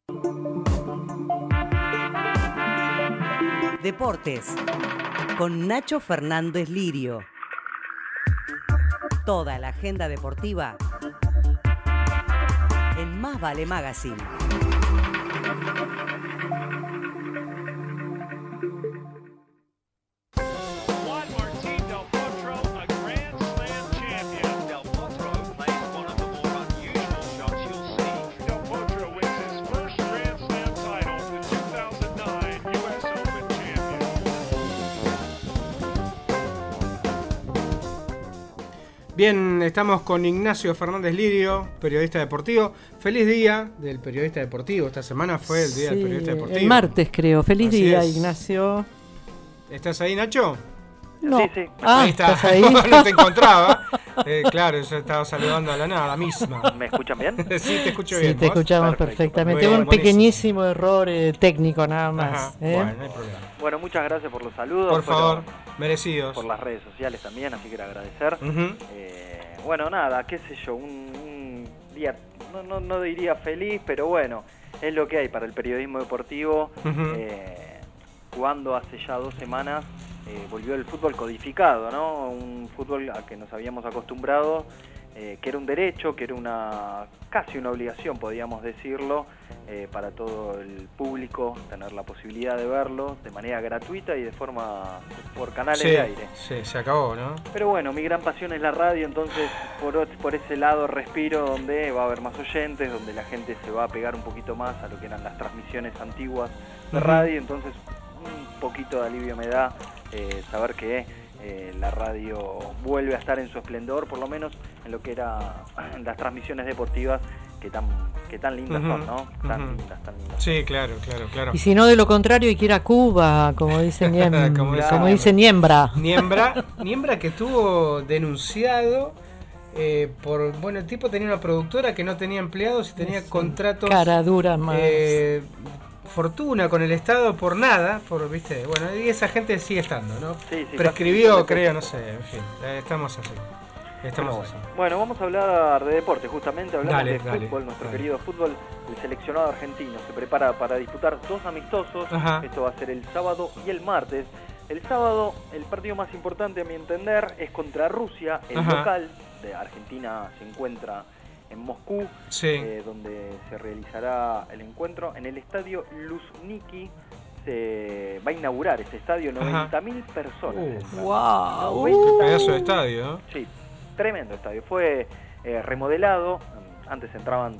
Deportes con Nacho Fernández Lirio. Toda la agenda deportiva en Más Vale Magazine. Bien, estamos con Ignacio Fernández Lirio, periodista deportivo. Feliz día del periodista deportivo. Esta semana fue el día del periodista deportivo. El martes, creo. Feliz Así día, es. Ignacio. ¿Estás ahí, Nacho? No. Sí. Ah, ahí está. ¿estás ahí? No te encontraba. Claro, yo estaba saludando a la nada misma. ¿Me escuchan bien? Sí, te escucho Sí, bien. te ¿vos? escuchamos Perfecto. perfectamente. Muy bien, Un buenísimo. pequeñísimo error técnico nada más. Ajá, ¿eh? bueno, no hay problema. Bueno, muchas gracias por los saludos. Por favor, Fueron merecidos. por las redes sociales también, así que quiero agradecer. Ujú. Bueno, nada, qué sé yo, un día, no diría feliz, pero bueno, es lo que hay para el periodismo deportivo. Ujú. Jugando hace ya 2 semanas, volvió el fútbol codificado, ¿no? Un fútbol al que nos habíamos acostumbrado, que era un derecho, que era casi una obligación, podríamos decirlo, para todo el público, tener la posibilidad de verlo de manera gratuita y por canales de aire. Sí, se acabó, ¿no? Pero bueno, mi gran pasión es la radio, entonces por ese lado respiro, donde va a haber más oyentes, donde la gente se va a pegar un poquito más a lo que eran las transmisiones antiguas de Ujú. radio, entonces un poquito de alivio me da saber que la radio vuelve a estar en su esplendor, por lo menos en lo que era las transmisiones deportivas que tan lindas son, ¿no? Tan Ujú. lindas. Sí, claro. Y si no, de lo contrario, hay que ir a Cuba, como dice Como dice Niembra. Niembra que estuvo denunciado el tipo tenía una productora que no tenía empleados y tenía contratos Cara dura más. fortuna con el Estado por nada, ¿viste? Bueno, y esa gente sigue estando, ¿no? Sí, Prescribió, bastante. creo, no sé, en fin, estamos así. Bueno, vamos a hablar de deporte, justamente hablamos Dale, de dale, fútbol, nuestro dale. querido fútbol. El seleccionado argentino se prepara para disputar 2 amistosos. Ajá. Esto va a ser el sábado y el martes. El sábado, el partido más importante a mi entender es contra Rusia, el Ajá. local de Argentina se encuentra en Moscú, Sí. donde se realizará el encuentro en el estadio Luzhniki. Se va a inaugurar este estadio, 90.000 personas. ¡Wow! Pedazo de estadio, ¿no? Sí, tremendo estadio. Fue remodelado, antes entraban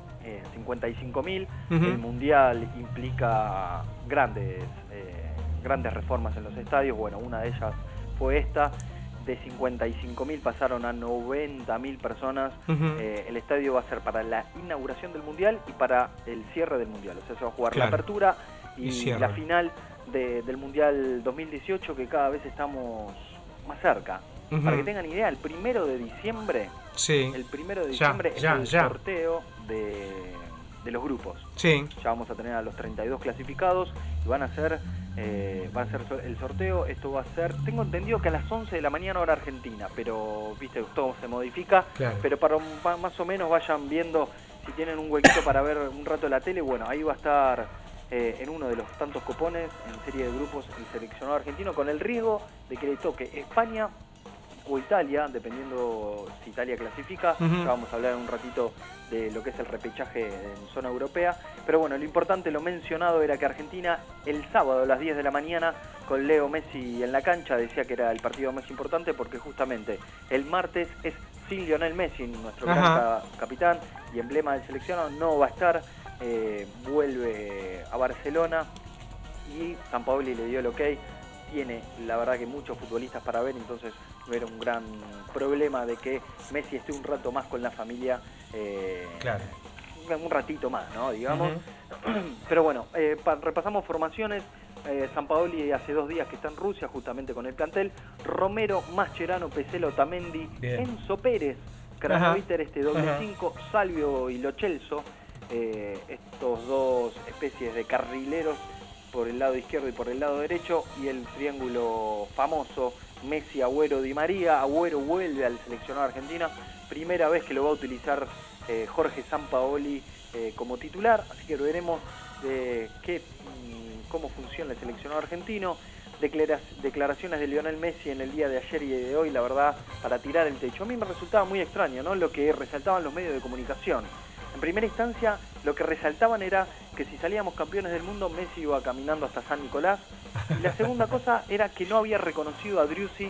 55.000. Ujú. El Mundial implica grandes reformas en los estadios. Bueno, una de ellas fue esta. De 55.000 pasaron a 90.000 personas. Ujú. El estadio va a ser para la inauguración del Mundial y para el cierre del Mundial. O sea, se va a jugar Claro. la apertura Y y cierre. la final del Mundial 2018, que cada vez estamos más cerca. Ujú. Para que tengan idea, el 1 de diciembre, Sí. el 1 de Ya, diciembre es ya, el ya. sorteo de los grupos. Sí. Ya vamos a tener a los 32 clasificados y va a ser el sorteo. Esto va a ser, tengo entendido que a las 11 de la mañana hora argentina, pero viste, todo se modifica. Claro. Pero para más o menos vayan viendo si tienen un huequito para ver un rato la tele. Bueno, ahí va a estar en uno de los tantos cupones en serie de grupos el seleccionado argentino, con el riesgo de que le toque España o Italia, dependiendo si Italia clasifica. Ujú. Ya vamos a hablar en un ratito de lo que es el repechaje en zona europea. Pero bueno, lo importante, lo mencionado, era que Argentina el sábado a las 10 de la mañana, con Leo Messi en la cancha, decía que era el partido más importante porque justamente el martes es sin Lionel Messi, nuestro gran capitán y emblema del seleccionado, no va a estar. Vuelve a Barcelona y Sampaoli le dio el ok. Tiene, la verdad, que muchos futbolistas para ver, entonces no era un gran problema de que Messi esté un rato más con la familia, Claro. un ratito más, ¿no? Digamos. Ujú. Pero bueno, repasamos formaciones. Sampaoli hace 2 días que está en Rusia, justamente con el plantel. Romero, Mascherano, Peselo, Otamendi, Bien. Enzo Pérez, Krasnoviter, doble 5, Salvio y Lo Celso. Estos dos especies de carrileros por el lado izquierdo y por el lado derecho, y el triángulo famoso Messi, Agüero, Di María. Agüero vuelve al seleccionado argentino, primera vez que lo va a utilizar Jorge Sampaoli como titular, así que veremos cómo funciona el seleccionado argentino. Declaraciones de Lionel Messi en el día de ayer y de hoy, la verdad, para tirar el techo. A mí me resultaba muy extraño, ¿no?, lo que resaltaban los medios de comunicación. En primera instancia, lo que resaltaban era que si salíamos campeones del mundo, Messi iba caminando hasta San Nicolás. Y la segunda cosa era que no había reconocido a Driussi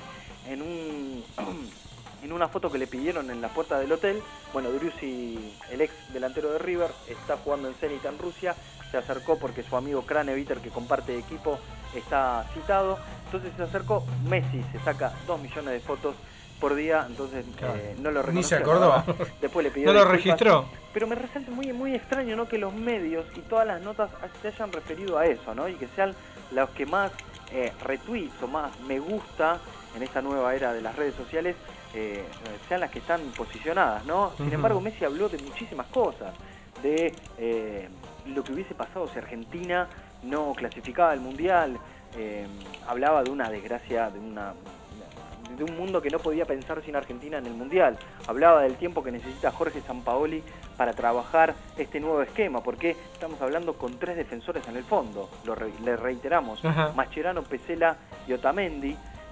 en una foto que le pidieron en la puerta del hotel. Bueno, Driussi, el ex delantero de River, está jugando en Zenit en Rusia. Se acercó porque su amigo Kraneviter, que comparte equipo, está citado. Entonces se acercó. Messi se saca 2 millones de fotos por día, entonces claro, no lo reconoció. Ni se acordó. ¿No? Después le pidió no lo disculpas, registró. Pero me resulta muy, muy extraño, ¿no?, que los medios y todas las notas se hayan referido a eso, ¿no? Y que sean los que más retweets o más me gusta en esta nueva era de las redes sociales, sean las que están posicionadas, ¿no? Sin embargo, Messi habló de muchísimas cosas, de lo que hubiese pasado si Argentina no clasificaba al Mundial. Hablaba de una desgracia, de un mundo que no podía pensar sin Argentina en el Mundial. Hablaba del tiempo que necesita Jorge Sampaoli para trabajar este nuevo esquema, porque estamos hablando con 3 defensores en el fondo, le reiteramos, Mascherano, Pesela y Otamendi,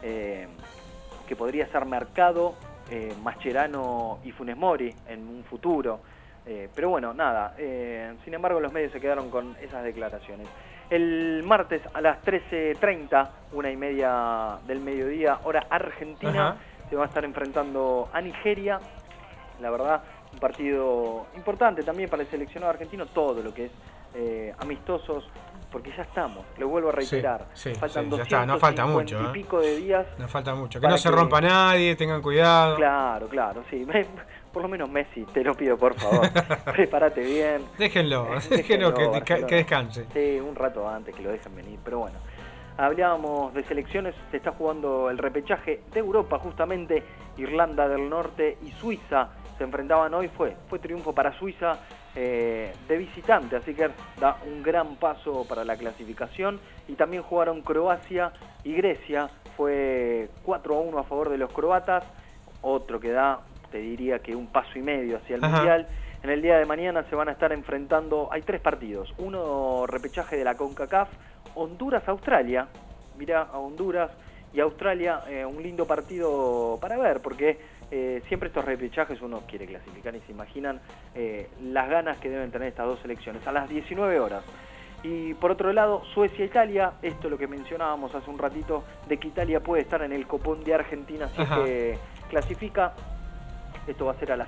que podría ser Mercado, Mascherano y Funes Mori en un futuro. Pero bueno, nada, sin embargo los medios se quedaron con esas declaraciones. El martes a las 13:30, 1:30 del mediodía, hora argentina, se va a estar enfrentando a Nigeria. La verdad, un partido importante también para el seleccionado argentino, todo lo que es amistosos, porque ya estamos, lo vuelvo a reiterar, faltan 250 no falta mucho, y pico de días. No falta mucho, que no se rompa nadie, tengan cuidado. Claro, sí. Por lo menos Messi, te lo pido por favor, prepárate bien. Déjenlo que descanse. Sí, un rato antes que lo dejen venir, pero bueno. Hablábamos de selecciones, se está jugando el repechaje de Europa, justamente Irlanda del Norte y Suiza se enfrentaban hoy, fue triunfo para Suiza de visitante, así que da un gran paso para la clasificación. Y también jugaron Croacia y Grecia, fue 4-1 a favor de los croatas, otro que da, te diría que un paso y medio hacia el Mundial. En el día de mañana se van a estar enfrentando, hay 3 partidos, uno repechaje de la CONCACAF, Honduras-Australia, mirá a Honduras y Australia, un lindo partido para ver, porque siempre estos repechajes uno quiere clasificar y se imaginan las ganas que deben tener estas dos selecciones, a las 19 horas. Y por otro lado, Suecia-Italia, esto es lo que mencionábamos hace un ratito, de que Italia puede estar en el copón de Argentina si es que clasifica. Esto va a ser a las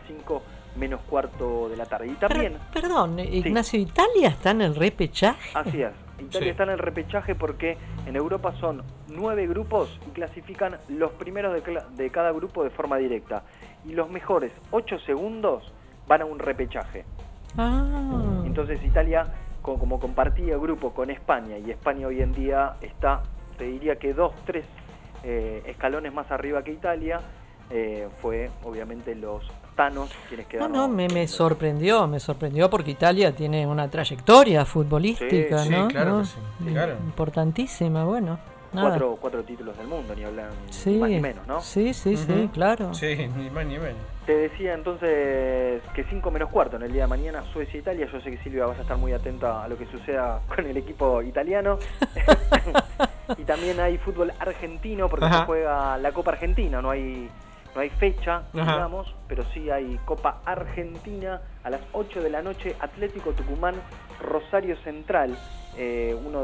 5:15 de la tarde. Y también... Perdón, Ignacio, sí. ¿Italia está en el repechaje? Así es, Italia está en el repechaje porque en Europa son 9 grupos y clasifican los primeros de cada grupo de forma directa. Y los mejores 8 segundos van a un repechaje. Entonces Italia, como compartía grupo con España, y España hoy en día está, te diría que 2-3 escalones más arriba que Italia, fue obviamente los tanos quienes quedaron. Me sorprendió porque Italia tiene una trayectoria futbolística, sí, ¿no? Claro, ¿no? Que sí, claro. Importantísima, bueno. Cuatro títulos del mundo, ni hablar sí, más ni menos, ¿no? Sí, claro. Sí, ni más ni menos. Te decía entonces que 5:15 en el día de mañana, Suecia-Italia. Yo sé que Silvia vas a estar muy atenta a lo que suceda con el equipo italiano. Y también hay fútbol argentino porque se juega la Copa Argentina, no hay fecha, digamos, pero sí hay Copa Argentina a las 8 de la noche, Atlético Tucumán, Rosario Central, uno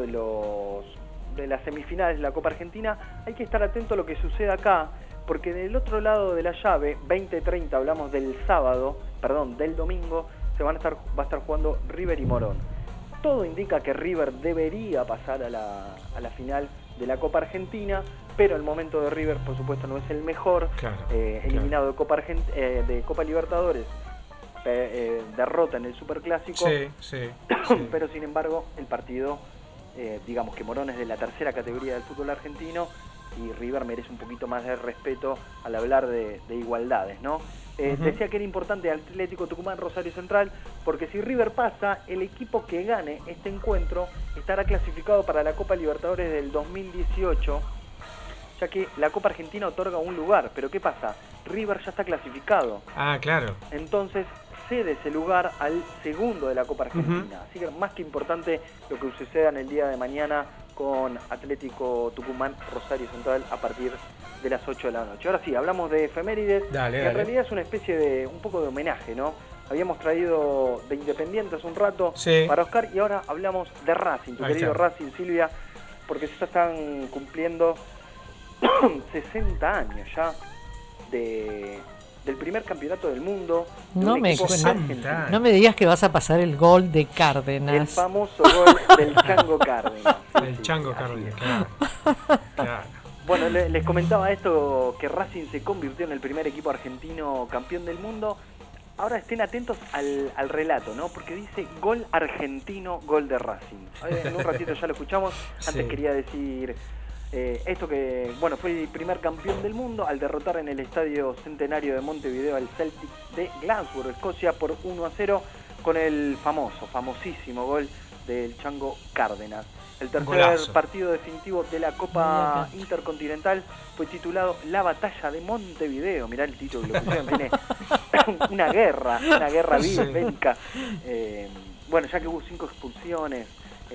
de las semifinales de la Copa Argentina. Hay que estar atento a lo que sucede acá, porque del otro lado de la llave, 20:30, hablamos del domingo, va a estar jugando River y Morón. Todo indica que River debería pasar a la final de la Copa Argentina, pero el momento de River, por supuesto, no es el mejor. Eliminado de Copa Libertadores, derrota en el Superclásico. Sí. Pero sin embargo, el partido, digamos que Morón es de la tercera categoría del fútbol argentino y River merece un poquito más de respeto al hablar de igualdades, ¿no? Decía que era importante Atlético Tucumán, Rosario Central, porque si River pasa, el equipo que gane este encuentro estará clasificado para la Copa Libertadores del 2018, ya que la Copa Argentina otorga un lugar. Pero ¿qué pasa? River ya está clasificado. Claro. Entonces cede ese lugar al segundo de la Copa Argentina. Así que más que importante lo que suceda en el día de mañana con Atlético Tucumán Rosario Central a partir de las 8 de la noche. Ahora sí, hablamos de efemérides, que en realidad es una especie de, un poco de homenaje, ¿no? Habíamos traído de Independiente hace un rato para Oscar y ahora hablamos de Racing, tu querido Racing, Silvia, porque se están cumpliendo 60 años ya del primer campeonato del mundo. No me digas que vas a pasar el gol de Cárdenas. El famoso gol del Chango Cárdenas. El Chango Cárdenas, claro. Bueno, les comentaba esto, que Racing se convirtió en el primer equipo argentino campeón del mundo. Ahora estén atentos al relato, ¿no? Porque dice gol argentino, gol de Racing. En un ratito ya lo escuchamos. Antes quería decir esto que, bueno, fue el primer campeón del mundo al derrotar en el Estadio Centenario de Montevideo al Celtic de Glasgow, Escocia, por 1-0 con el famosísimo gol del Chango Cárdenas. El tercer partido definitivo de la Copa Intercontinental fue titulado La Batalla de Montevideo. Mirá el título que lo pusieron, tiene una guerra bélica. Bueno, ya que hubo 5 expulsiones,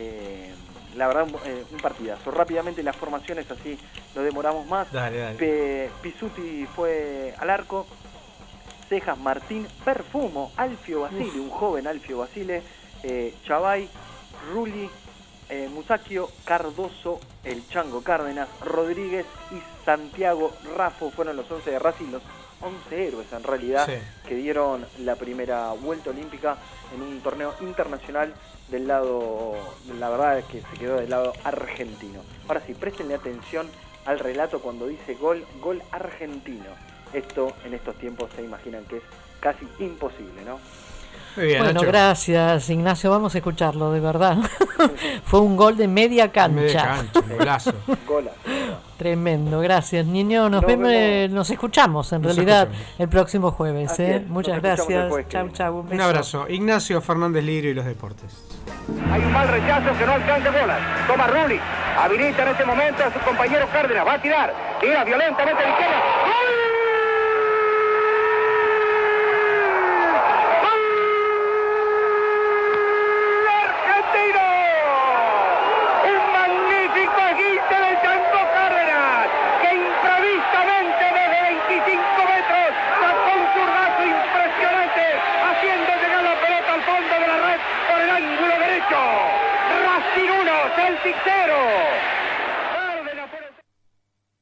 la verdad un partidazo. Rápidamente las formaciones, así no demoramos más. Dale. Pizzuti fue al arco, Cejas, Martín, Perfumo, Alfio Basile, un joven Alfio Basile, Chavay, Rulli, Musacchio, Cardoso, el Chango Cárdenas, Rodríguez y Santiago Raffo fueron los 11 de Racing, los 11 héroes en realidad, que dieron la primera vuelta olímpica en un torneo internacional del lado, la verdad es que se quedó del lado argentino. Ahora sí, préstenle atención al relato cuando dice gol argentino. Esto en estos tiempos se imaginan que es casi imposible, ¿no? Muy bien, bueno, Nacho. Gracias, Ignacio. Vamos a escucharlo, de verdad. Fue un gol de media cancha. Golazo. Tremendo, gracias, niño. Nos escuchamos, en realidad, el próximo jueves. Muchas gracias. Chau. Un abrazo. Ignacio Fernández Lirio y los deportes. Hay un mal rechazo que no alcanza bolas. Toma Rulli. Habilita en este momento a su compañero Cárdenas. Va a tirar. Tira violentamente a la izquierda. ¡Gol! Celtic 0.